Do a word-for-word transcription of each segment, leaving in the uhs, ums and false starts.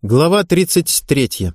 Глава тридцать третья.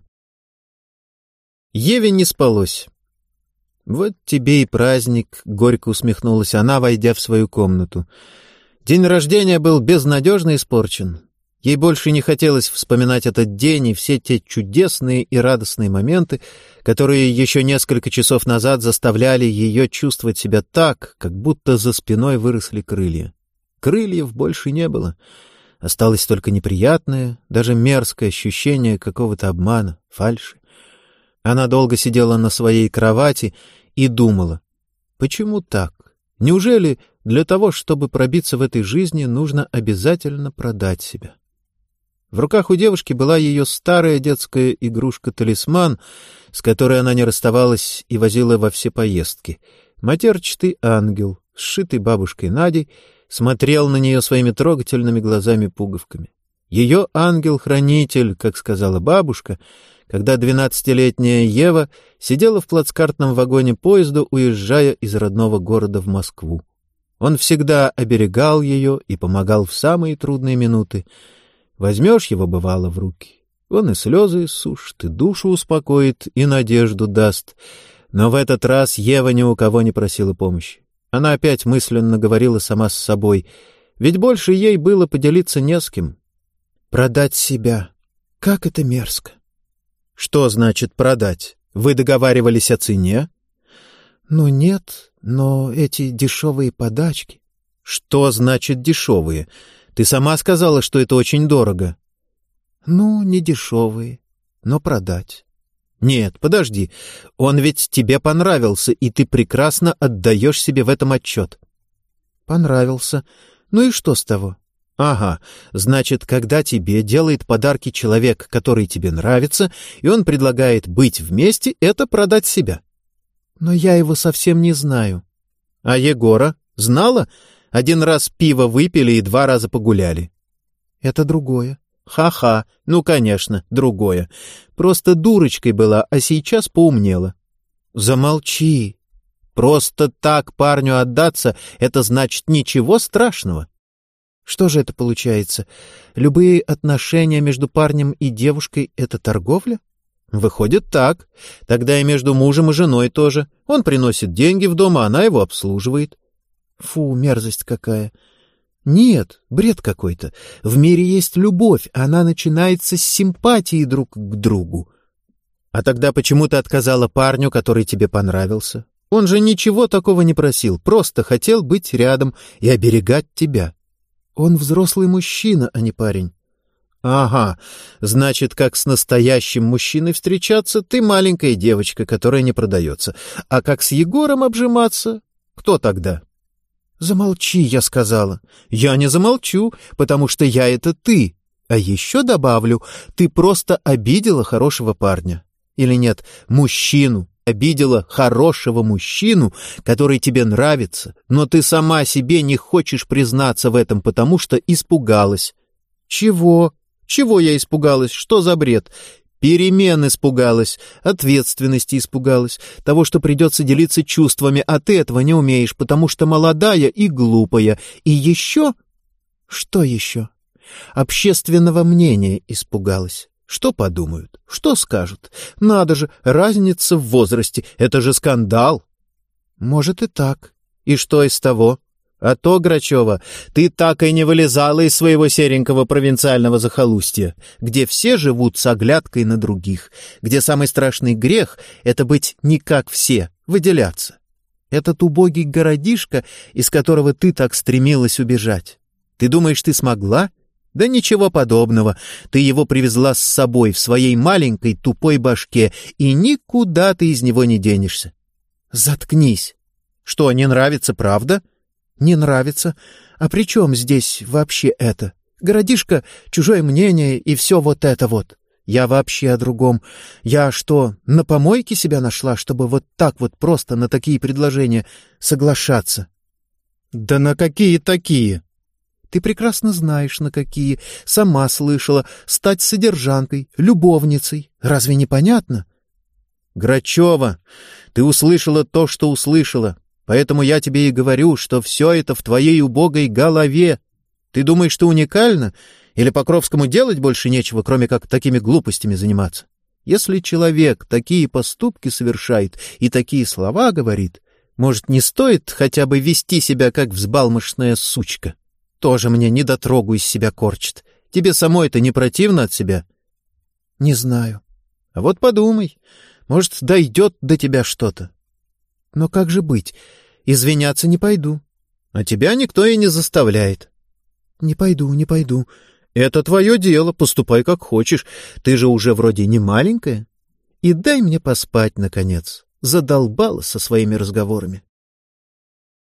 Еве не спалось. «Вот тебе и праздник», — горько усмехнулась она, войдя в свою комнату. День рождения был безнадежно испорчен. Ей больше не хотелось вспоминать этот день и все те чудесные и радостные моменты, которые еще несколько часов назад заставляли ее чувствовать себя так, как будто за спиной выросли крылья. Крыльев больше не было. Осталось только неприятное, даже мерзкое ощущение какого-то обмана, фальши. Она долго сидела на своей кровати и думала, почему так? Неужели для того, чтобы пробиться в этой жизни, нужно обязательно продать себя? В руках у девушки была ее старая детская игрушка-талисман, с которой она не расставалась и возила во все поездки. Матерчатый ангел, сшитый бабушкой Надей, смотрел на нее своими трогательными глазами-пуговками. Ее ангел-хранитель, как сказала бабушка, когда двенадцатилетняя Ева сидела в плацкартном вагоне поезда, уезжая из родного города в Москву. Он всегда оберегал ее и помогал в самые трудные минуты. Возьмешь его, бывало, в руки, он и слезы иссушит, и душу успокоит, и надежду даст. Но в этот раз Ева ни у кого не просила помощи. Она опять мысленно говорила сама с собой, ведь больше ей было поделиться не с кем. Продать себя. Как это мерзко. Что значит продать? Вы договаривались о цене? Ну нет, но эти дешевые подачки. Что значит дешевые? Ты сама сказала, что это очень дорого. Ну, не дешевые, но продать. Нет, подожди, он ведь тебе понравился, и ты прекрасно отдаешь себе в этом отчет. Понравился. Ну и что с того? Ага, значит, когда тебе делает подарки человек, который тебе нравится, и он предлагает быть вместе, это продать себя. Но я его совсем не знаю. А Егора? Знала? Один раз пиво выпили и два раза погуляли. Это другое. Ха-ха, ну, конечно, другое. Просто дурочкой была, а сейчас поумнела. Замолчи. Просто так парню отдаться — это значит ничего страшного. Что же это получается? Любые отношения между парнем и девушкой — это торговля? Выходит так. Тогда и между мужем и женой тоже. Он приносит деньги в дом, а она его обслуживает. Фу, мерзость какая. Нет, бред какой-то. В мире есть любовь, она начинается с симпатии друг к другу. А тогда почему ты отказала парню, который тебе понравился? Он же ничего такого не просил, просто хотел быть рядом и оберегать тебя. Он взрослый мужчина, а не парень. Ага, значит, как с настоящим мужчиной встречаться, ты маленькая девочка, которая не продается. А как с Егором обжиматься? Кто тогда? Замолчи, я сказала. Я не замолчу, потому что я — это ты. А еще добавлю, ты просто обидела хорошего парня. Или нет, мужчину. Обидела хорошего мужчину, который тебе нравится, но ты сама себе не хочешь признаться в этом, потому что испугалась. Чего? Чего я испугалась? Что за бред? Перемен испугалась, ответственности испугалась, того, что придется делиться чувствами, а ты этого не умеешь, потому что молодая и глупая. И еще... Что еще? Общественного мнения испугалась. Что подумают? Что скажут? Надо же, разница в возрасте, это же скандал. Может и так. И что из того? А то, Грачева, ты так и не вылезала из своего серенького провинциального захолустья, где все живут с оглядкой на других, где самый страшный грех — это быть не как все, выделяться. Этот убогий городишко, из которого ты так стремилась убежать. Ты думаешь, ты смогла? Да ничего подобного. Ты его привезла с собой в своей маленькой тупой башке, и никуда ты из него не денешься. Заткнись. Что, не нравится, правда? Не нравится. А при чем здесь вообще это? Городишко, чужое мнение и все вот это вот. Я вообще о другом. Я что, на помойке себя нашла, чтобы вот так вот просто на такие предложения соглашаться? Да на какие такие? Ты прекрасно знаешь, на какие. Сама слышала. Стать содержанкой, любовницей. Разве не понятно? Грачева, ты услышала то, что услышала. Поэтому я тебе и говорю, что все это в твоей убогой голове. Ты думаешь, ты уникальна? Или Покровскому делать больше нечего, кроме как такими глупостями заниматься? Если человек такие поступки совершает и такие слова говорит, может, не стоит хотя бы вести себя, как взбалмошная сучка? Тоже мне недотрогу из себя корчит. Тебе самой это не противно от себя? — Не знаю. — А вот подумай. Может, дойдет до тебя что-то. — Но как же быть? Извиняться не пойду. — А тебя никто и не заставляет. — Не пойду, не пойду. — Это твое дело, поступай как хочешь. Ты же уже вроде не маленькая. И дай мне поспать, наконец. Задолбала со своими разговорами.